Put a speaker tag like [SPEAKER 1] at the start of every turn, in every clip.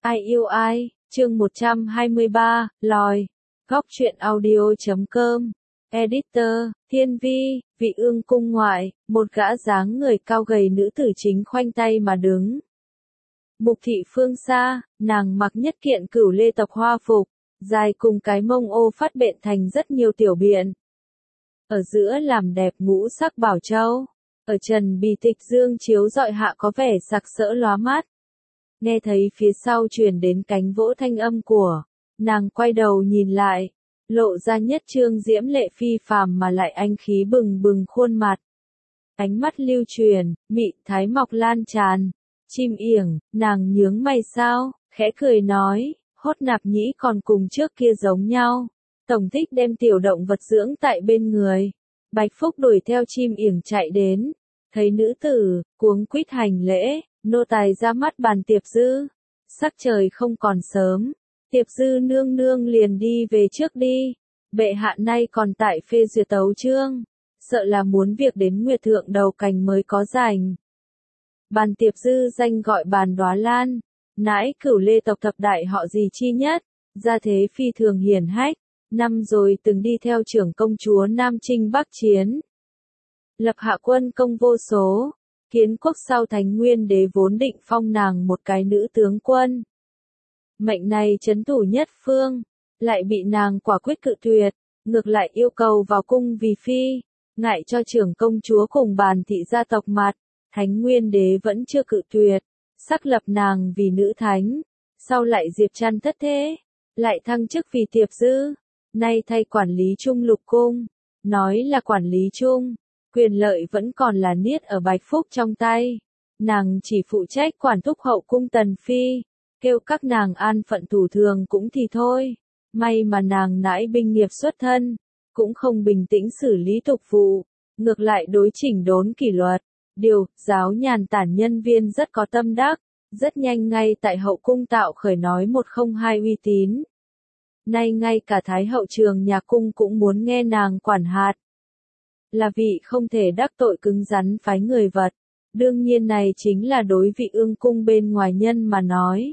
[SPEAKER 1] Ai yêu ai, chương 123, lòi. Góc truyện audio.com. Editor, Thiên Vi, Vị Ương cung ngoại, một gã dáng người cao gầy nữ tử chính khoanh tay mà đứng. Mục thị phương xa, nàng mặc nhất kiện cửu lê tộc hoa phục, dài cùng cái mông ô phát bện thành rất nhiều tiểu biện. Ở giữa làm đẹp ngũ sắc bảo châu, ở trần bì tịch dương chiếu rọi hạ có vẻ sặc sỡ lóa mắt. Nghe thấy phía sau truyền đến cánh vỗ thanh âm của, nàng quay đầu nhìn lại, lộ ra nhất trương diễm lệ phi phàm mà lại anh khí bừng bừng khuôn mặt. Ánh mắt lưu truyền, mị thái mọc lan tràn, chim yểng, nàng nhướng mày sao, khẽ cười nói, hốt nạp nhĩ còn cùng trước kia giống nhau. Tổng thích đem tiểu động vật dưỡng tại bên người. Bạch Phúc đuổi theo chim yểng chạy đến, thấy nữ tử, cuống quýt hành lễ, nô tài ra mắt bàn Tiệp Dư. Sắc trời không còn sớm, Tiệp Dư nương nương liền đi về trước đi. Bệ hạ nay còn tại phê duyệt tấu chương, sợ là muốn việc đến Nguyệt Thượng đầu cành mới có rảnh. Bàn Tiệp Dư danh gọi Bàn Đóa Lan, nãi cửu lê tộc thập đại họ gì chi nhất, gia thế phi thường hiển hách. Năm rồi từng đi theo trưởng công chúa Nam Chinh Bắc Chiến. Lập hạ quân công vô số, kiến quốc sau Thánh Nguyên Đế vốn định phong nàng một cái nữ tướng quân. Mệnh này trấn thủ nhất phương, lại bị nàng quả quyết cự tuyệt, ngược lại yêu cầu vào cung vì phi, ngại cho trưởng công chúa cùng Bàn thị gia tộc mặt, Thánh Nguyên Đế vẫn chưa cự tuyệt, sắc lập nàng vì nữ thánh, sau lại Diệp Trăn thất thế, lại thăng chức vì Tiệp Dư. Nay thay quản lý chung lục cung, nói là quản lý chung, quyền lợi vẫn còn là niết ở Bạch Phúc trong tay. Nàng chỉ phụ trách quản thúc hậu cung tần phi, kêu các nàng an phận thủ thường cũng thì thôi. May mà nàng nãi binh nghiệp xuất thân, cũng không bình tĩnh xử lý tục vụ, ngược lại đối chỉnh đốn kỷ luật, điều, giáo nhàn tản nhân viên rất có tâm đắc, rất nhanh ngay tại hậu cung tạo khởi nói 102 uy tín. Nay ngay cả Thái hậu trường nhà cung cũng muốn nghe nàng quản hạt. Là vị không thể đắc tội cứng rắn phái người vật. Đương nhiên này chính là đối vị ương cung bên ngoài nhân mà nói.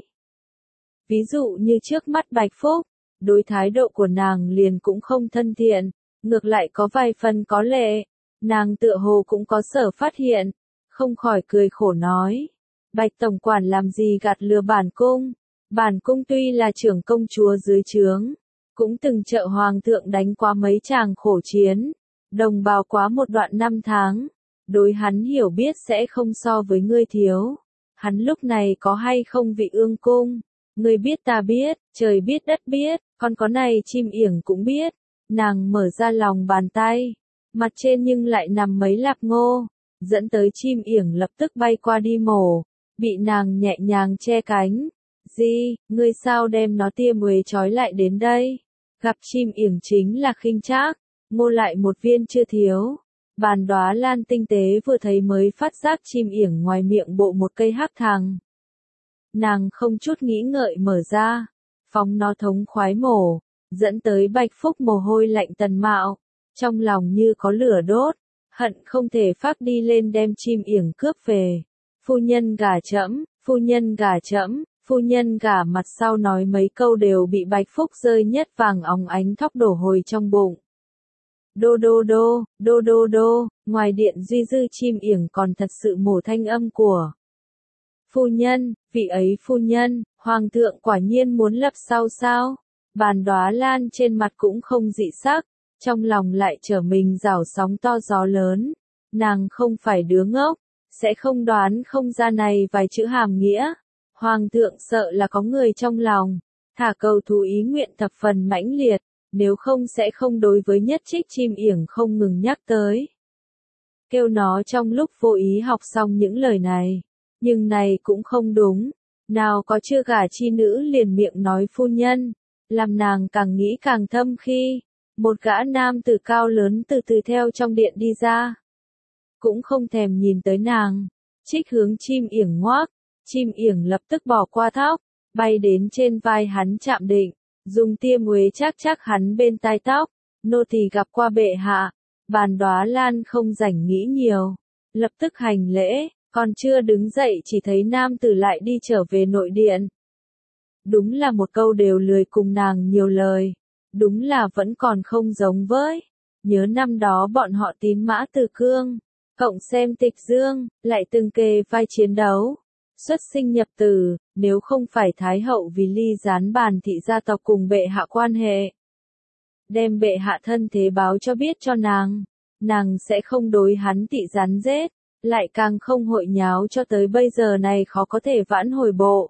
[SPEAKER 1] Ví dụ như trước mắt Bạch Phúc, đối thái độ của nàng liền cũng không thân thiện, ngược lại có vài phần có lệ. Nàng tựa hồ cũng có sở phát hiện, không khỏi cười khổ nói. Bạch tổng quản làm gì gạt lừa bản cung. Bản cung tuy là trưởng công chúa dưới trướng, cũng từng trợ hoàng thượng đánh qua mấy tràng khổ chiến, đồng bào quá một đoạn năm tháng, đối hắn hiểu biết sẽ không so với ngươi thiếu. Hắn lúc này có hay không vị ương cung, ngươi biết ta biết, trời biết đất biết, còn có này chim yểng cũng biết. Nàng mở ra lòng bàn tay, mặt trên nhưng lại nằm mấy lạp ngô, dẫn tới chim yểng lập tức bay qua đi mổ, bị nàng nhẹ nhàng che cánh. Di, ngươi sao đem nó tia muế trói lại đến đây? Gặp chim yểng chính là khinh trác, ngô lại một viên chưa thiếu. Bàn Đóa Lan tinh tế vừa thấy mới phát giác chim yểng ngoài miệng bộ một cây hắc thằng. Nàng không chút nghĩ ngợi mở ra, phóng nó thống khoái mổ, dẫn tới Bạch Phúc mồ hôi lạnh tần mạo, trong lòng như có lửa đốt, hận không thể phác đi lên đem chim yểng cướp về. Phu nhân gả trẫm, phu nhân gả trẫm. Phu nhân gả mặt sau nói mấy câu đều bị Bạch Phúc rơi nhất vàng óng ánh thóc đổ hồi trong bụng. Đô đô đô, đô đô đô, ngoài điện duy dư chim yểng còn thật sự mổ thanh âm của. Phu nhân, vị ấy phu nhân, hoàng thượng quả nhiên muốn lập sau sao? Bàn Đóa Lan trên mặt cũng không dị sắc, trong lòng lại trở mình rảo sóng to gió lớn. Nàng không phải đứa ngốc, sẽ không đoán không ra này vài chữ hàm nghĩa. Hoàng thượng sợ là có người trong lòng, thả cầu thú ý nguyện thập phần mãnh liệt, nếu không sẽ không đối với nhất trích chim yểng không ngừng nhắc tới. Kêu nó trong lúc vô ý học xong những lời này, nhưng này cũng không đúng, nào có chưa gả chi nữ liền miệng nói phu nhân, làm nàng càng nghĩ càng thâm khi, một gã nam tử cao lớn từ từ theo trong điện đi ra. Cũng không thèm nhìn tới nàng, trích hướng chim yểng ngoác. Chim yểng lập tức bỏ qua thóc, bay đến trên vai hắn chạm định, dùng tia muế chắc hắn bên tai tóc, nô tỳ gặp qua bệ hạ. Bàn Đóa Lan không rảnh nghĩ nhiều, lập tức hành lễ, còn chưa đứng dậy chỉ thấy nam tử lại đi trở về nội điện. Đúng là một câu đều lười cùng nàng nhiều lời. Đúng là vẫn còn không giống với. Nhớ năm đó bọn họ tín mã từ cương. Cộng xem tịch dương, lại từng kề vai chiến đấu. Xuất sinh nhập tử, nếu không phải Thái hậu vì ly gián bàn thị gia tộc cùng bệ hạ quan hệ. Đem bệ hạ thân thế báo cho biết cho nàng sẽ không đối hắn thị gián giết, lại càng không hội nháo cho tới bây giờ này khó có thể vãn hồi bộ.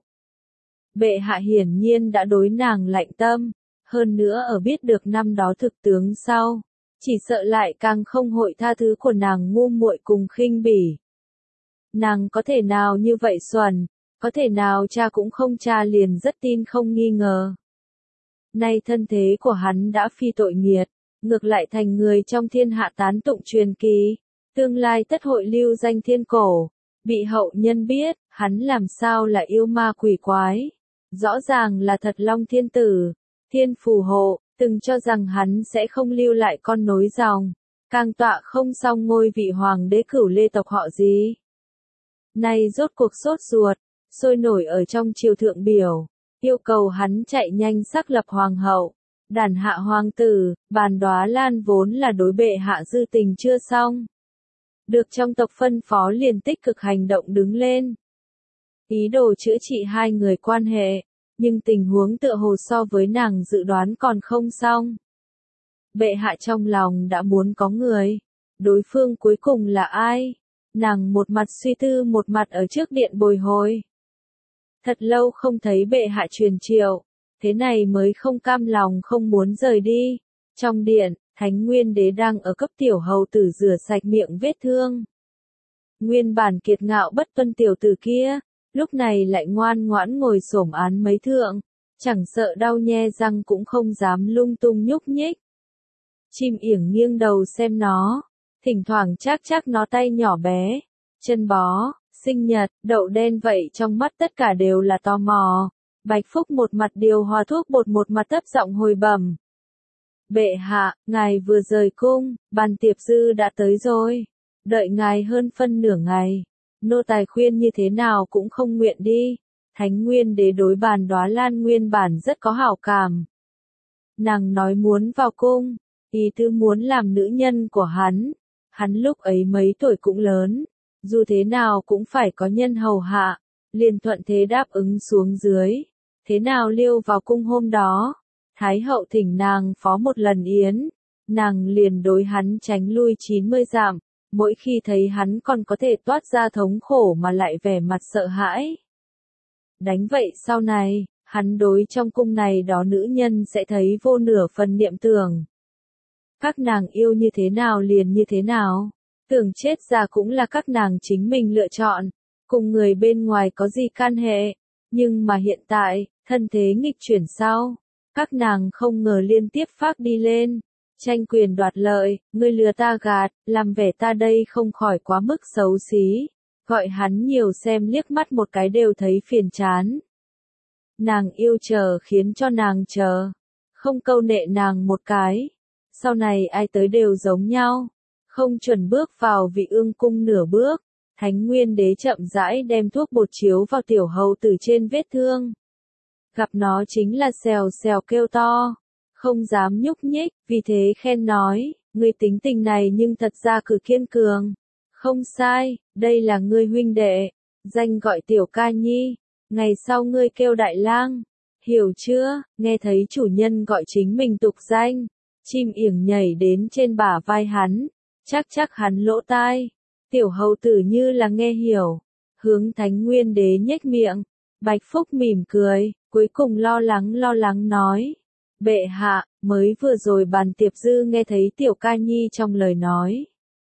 [SPEAKER 1] Bệ hạ hiển nhiên đã đối nàng lạnh tâm, hơn nữa ở biết được năm đó thực tướng sau, chỉ sợ lại càng không hội tha thứ của nàng ngu muội cùng khinh bỉ. Nàng có thể nào như vậy xuẩn, có thể nào cha cũng không cha liền rất tin không nghi ngờ. Nay thân thế của hắn đã phi tội nghiệt, ngược lại thành người trong thiên hạ tán tụng truyền kỳ, tương lai tất hội lưu danh thiên cổ, bị hậu nhân biết, hắn làm sao là yêu ma quỷ quái. Rõ ràng là thật long thiên tử, thiên phù hộ, từng cho rằng hắn sẽ không lưu lại con nối dòng, càng tọa không xong ngôi vị hoàng đế cửu lê tộc họ gì. Nay rốt cuộc sốt ruột, sôi nổi ở trong triều thượng biểu, yêu cầu hắn chạy nhanh xác lập hoàng hậu, đàn hạ hoàng tử, Bàn Đóa Lan vốn là đối bệ hạ dư tình chưa xong. Được trong tộc phân phó liền tích cực hành động đứng lên. Ý đồ chữa trị hai người quan hệ, nhưng tình huống tựa hồ so với nàng dự đoán còn không xong. Bệ hạ trong lòng đã muốn có người, đối phương cuối cùng là ai? Nàng một mặt suy tư một mặt ở trước điện bồi hồi. Thật lâu không thấy bệ hạ truyền triệu, thế này mới không cam lòng không muốn rời đi. Trong điện, Thánh Nguyên Đế đang ở cấp tiểu hầu tử rửa sạch miệng vết thương. Nguyên bản kiệt ngạo bất tuân tiểu tử kia, lúc này lại ngoan ngoãn ngồi xổm án mấy thượng, chẳng sợ đau nhe răng cũng không dám lung tung nhúc nhích. Chim yểng nghiêng đầu xem nó, thỉnh thoảng chắc nó tay nhỏ bé, chân bó, sinh nhật, đậu đen vậy trong mắt tất cả đều là tò mò. Bạch Phúc một mặt điều hòa thuốc bột một mặt thấp giọng hồi bẩm. Bệ hạ, ngài vừa rời cung, Bàn Tiệp Dư đã tới rồi. Đợi ngài hơn phân nửa ngày. Nô tài khuyên như thế nào cũng không nguyện đi. Thánh Nguyên Đế đối Bàn Đóa Lan nguyên bản rất có hảo cảm. Nàng nói muốn vào cung, ý tứ muốn làm nữ nhân của hắn. Hắn lúc ấy mấy tuổi cũng lớn, dù thế nào cũng phải có nhân hầu hạ, liền thuận thế đáp ứng xuống dưới. Thế nào liêu vào cung hôm đó, Thái hậu thỉnh nàng phó một lần yến, nàng liền đối hắn tránh lui 90 dặm, mỗi khi thấy hắn còn có thể toát ra thống khổ mà lại vẻ mặt sợ hãi. Đánh vậy sau này, hắn đối trong cung này đó nữ nhân sẽ thấy vô nửa phần niệm tưởng. Các nàng yêu như thế nào liền như thế nào, tưởng chết ra cũng là các nàng chính mình lựa chọn, cùng người bên ngoài có gì can hệ, nhưng mà hiện tại, thân thế nghịch chuyển sau, các nàng không ngờ liên tiếp phát đi lên, tranh quyền đoạt lợi, ngươi lừa ta gạt, làm vẻ ta đây không khỏi quá mức xấu xí, gọi hắn nhiều xem liếc mắt một cái đều thấy phiền chán. Nàng yêu chờ khiến cho nàng chờ, không câu nệ nàng một cái, sau này ai tới đều giống nhau, không chuẩn bước vào Vị Ương cung nửa bước. Thánh Nguyên Đế chậm rãi đem thuốc bột chiếu vào tiểu hầu tử trên vết thương. Gặp nó chính là xèo xèo kêu to, không dám nhúc nhích, vì thế khen nói, ngươi tính tình này nhưng thật ra cực kiên cường. Không sai, đây là ngươi huynh đệ, danh gọi tiểu ca nhi, ngày sau ngươi kêu đại lang, hiểu chưa, nghe thấy chủ nhân gọi chính mình tục danh, chim yểng nhảy đến trên bả vai hắn, chắc hắn lỗ tai. Tiểu hầu tử như là nghe hiểu, hướng Thánh Nguyên Đế nhếch miệng, Bạch Phúc mỉm cười, cuối cùng lo lắng nói, bệ hạ, mới vừa rồi Bàn Tiệp Dư nghe thấy tiểu ca nhi trong lời nói.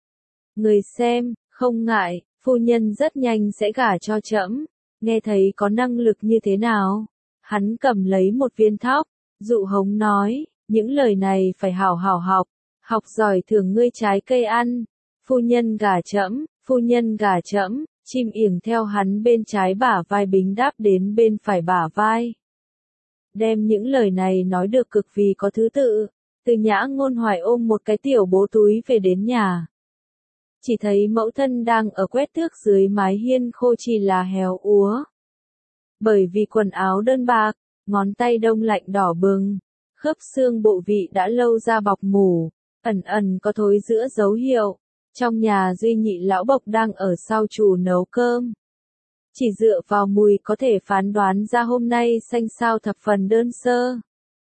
[SPEAKER 1] Người xem, không ngại, phu nhân rất nhanh sẽ gả cho trẫm, nghe thấy có năng lực như thế nào. Hắn cầm lấy một viên thóc, dụ hống nói, những lời này phải hảo học giỏi thưởng ngươi trái cây ăn. Phu nhân gả trẫm, chim yểng theo hắn bên trái bả vai bính đáp đến bên phải bả vai. Đem những lời này nói được cực vì có thứ tự, Từ Nhã Ngôn Hoài ôm một cái tiểu bố túi về đến nhà. Chỉ thấy mẫu thân đang ở quét tước dưới mái hiên khô chỉ là héo úa. Bởi vì quần áo đơn bạc, ngón tay đông lạnh đỏ bừng, khớp xương bộ vị đã lâu ra bọc mủ, ẩn ẩn có thối rữa dấu hiệu. Trong nhà duy nhị lão bộc đang ở sau chù nấu cơm. Chỉ dựa vào mùi có thể phán đoán ra hôm nay xanh xao thập phần đơn sơ.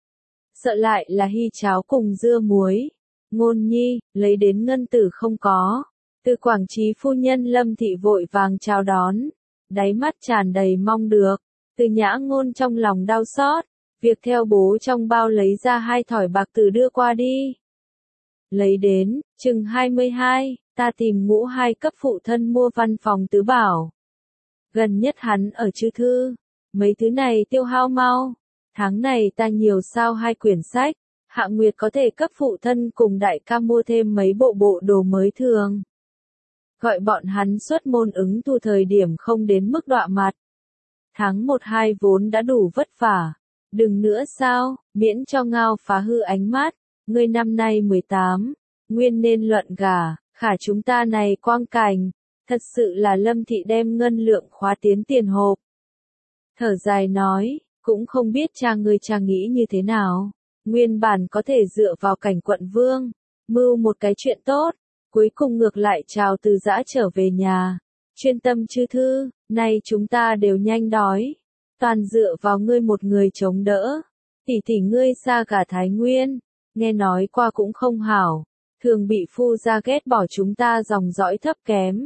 [SPEAKER 1] Sợ lại là hy cháo cùng dưa muối. Ngôn nhi, lấy đến ngân tử không có. Từ Quảng Trí phu nhân Lâm Thị vội vàng chào đón. Đáy mắt tràn đầy mong được. Từ Nhã Ngôn trong lòng đau xót. Việc theo bố trong bao lấy ra 2 thỏi bạc từ đưa qua đi. Lấy đến, chừng 22, ta tìm Ngũ Hai cấp phụ thân mua văn phòng tứ bảo. Gần nhất hắn ở Chư Thư. Mấy thứ này tiêu hao mau. Tháng này ta nhiều sao 2 quyển sách. Hạ Nguyệt có thể cấp phụ thân cùng đại ca mua thêm mấy bộ đồ mới thường. Gọi bọn hắn xuất môn ứng thu thời điểm không đến mức đọa mặt. Tháng 1-2 vốn đã đủ vất vả. Đừng nữa sao, miễn cho ngao phá hư ánh mắt. Ngươi năm nay 18, nguyên nên luận gả, khả chúng ta này quang cảnh. Thật sự là Lâm Thị đem ngân lượng khóa tiến tiền hộp. Thở dài nói, cũng không biết cha ngươi cha nghĩ như thế nào. Nguyên bản có thể dựa vào cảnh quận vương, mưu một cái chuyện tốt, cuối cùng ngược lại chào từ giã trở về nhà. Chuyên tâm Chư Thư, nay chúng ta đều nhanh đói. Toàn dựa vào ngươi một người chống đỡ. Tỷ ngươi xa cả Thái Nguyên, nghe nói qua cũng không hảo. Thường bị phu gia ghét bỏ chúng ta dòng dõi thấp kém.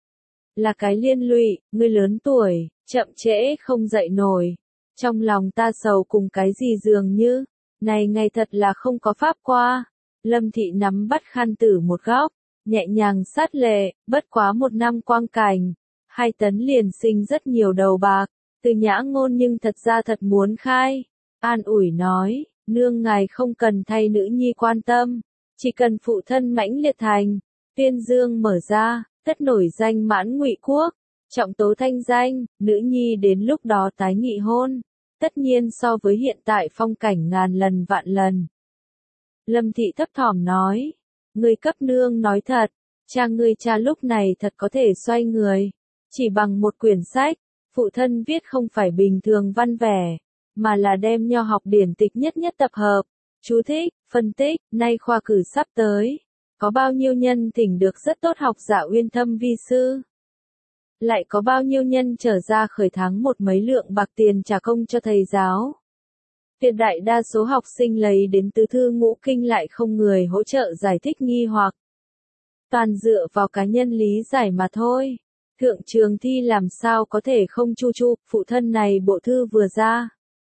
[SPEAKER 1] Là cái liên lụy, ngươi lớn tuổi, chậm trễ không dậy nổi. Trong lòng ta sầu cùng cái gì dường như, này ngày thật là không có pháp qua. Lâm Thị nắm bắt khăn tử một góc, nhẹ nhàng sát lệ, bất quá 1 năm quang cảnh. 2 tấn liền sinh rất nhiều đầu bạc, Từ Nhã Ngôn nhưng thật ra thật muốn khai. An ủi nói, nương ngài không cần thay nữ nhi quan tâm, chỉ cần phụ thân mãnh liệt thành. Tuyên dương mở ra, tất nổi danh mãn Ngụy Quốc, trọng tố thanh danh, nữ nhi đến lúc đó tái nghị hôn. Tất nhiên so với hiện tại phong cảnh ngàn lần vạn lần. Lâm Thị thấp thỏm nói, người cấp nương nói thật, cha ngươi cha lúc này thật có thể xoay người. Chỉ bằng một quyển sách, phụ thân viết không phải bình thường văn vẻ, mà là đem nho học điển tịch nhất tập hợp. Chú thích, phân tích, nay khoa cử sắp tới. Có bao nhiêu nhân thỉnh được rất tốt học giả uyên thâm vi sư? Lại có bao nhiêu nhân trở ra khởi tháng một mấy lượng bạc tiền trả công cho thầy giáo? Tuyệt đại đa số học sinh lấy đến tứ thư ngũ kinh lại không người hỗ trợ giải thích nghi hoặc. Toàn dựa vào cá nhân lý giải mà thôi. Thượng trường thi làm sao có thể không chu, phụ thân này bộ thư vừa ra.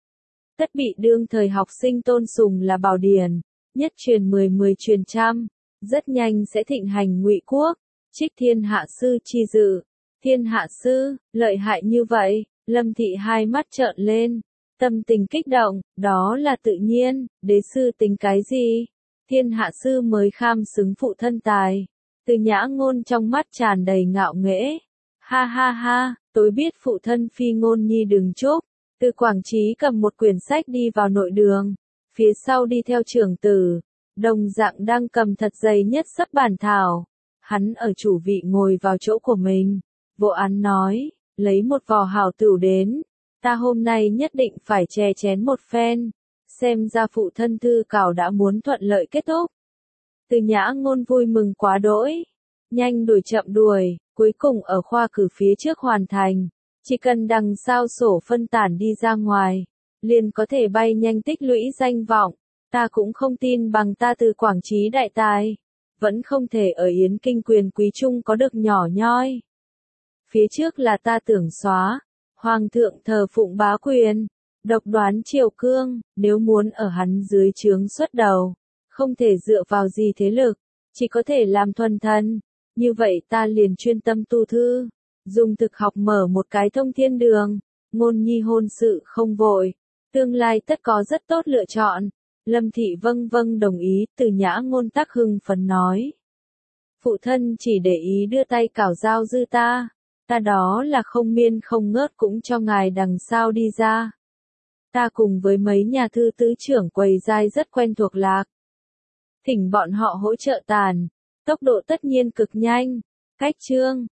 [SPEAKER 1] Tất bị đương thời học sinh tôn sùng là bảo điển, nhất truyền 10 truyền trăm, rất nhanh sẽ thịnh hành Ngụy Quốc, trích thiên hạ sư chi dự. Thiên hạ sư, lợi hại như vậy, Lâm Thị hai mắt trợn lên, tâm tình kích động, đó là tự nhiên, đế sư tính cái gì? Thiên hạ sư mới kham xứng phụ thân tài. Từ Nhã Ngôn trong mắt tràn đầy ngạo nghễ. Ha ha ha, tôi biết phụ thân phi ngôn nhi đừng chúc. Từ Quảng Trí cầm một quyển sách đi vào nội đường, phía sau đi theo trưởng tử, đồng dạng đang cầm thật dày nhất sấp bản thảo. Hắn ở chủ vị ngồi vào chỗ của mình, vô án nói, lấy một vò hảo tửu đến, ta hôm nay nhất định phải chè chén một phen, xem ra phụ thân thư cảo đã muốn thuận lợi kết thúc. Từ Nhã Ngôn vui mừng quá đỗi, nhanh đuổi chậm đuổi, cuối cùng ở khoa cử phía trước hoàn thành. Chỉ cần đằng sao sổ phân tản đi ra ngoài, liền có thể bay nhanh tích lũy danh vọng. Ta cũng không tin bằng ta Từ Quảng Trí đại tài, vẫn không thể ở Yến Kinh quyền quý trung có được nhỏ nhoi. Phía trước là ta tưởng xóa, hoàng thượng thờ phụng bá quyền, độc đoán triều cương, nếu muốn ở hắn dưới trướng xuất đầu, không thể dựa vào gì thế lực, chỉ có thể làm thuần thân. Như vậy ta liền chuyên tâm tu thư, dùng thực học mở một cái thông thiên đường. Ngôn nhi hôn sự không vội, tương lai tất có rất tốt lựa chọn. Lâm Thị vâng đồng ý. Từ Nhã Ngôn tắc hưng phấn nói, phụ thân chỉ để ý đưa tay cảo giao dư ta đó là không miên không ngớt cũng cho ngài đằng sau đi ra. Ta cùng với mấy nhà thư tứ trưởng quầy giai rất quen thuộc lạc, thỉnh bọn họ hỗ trợ tàn, tốc độ tất nhiên cực nhanh. Cách chương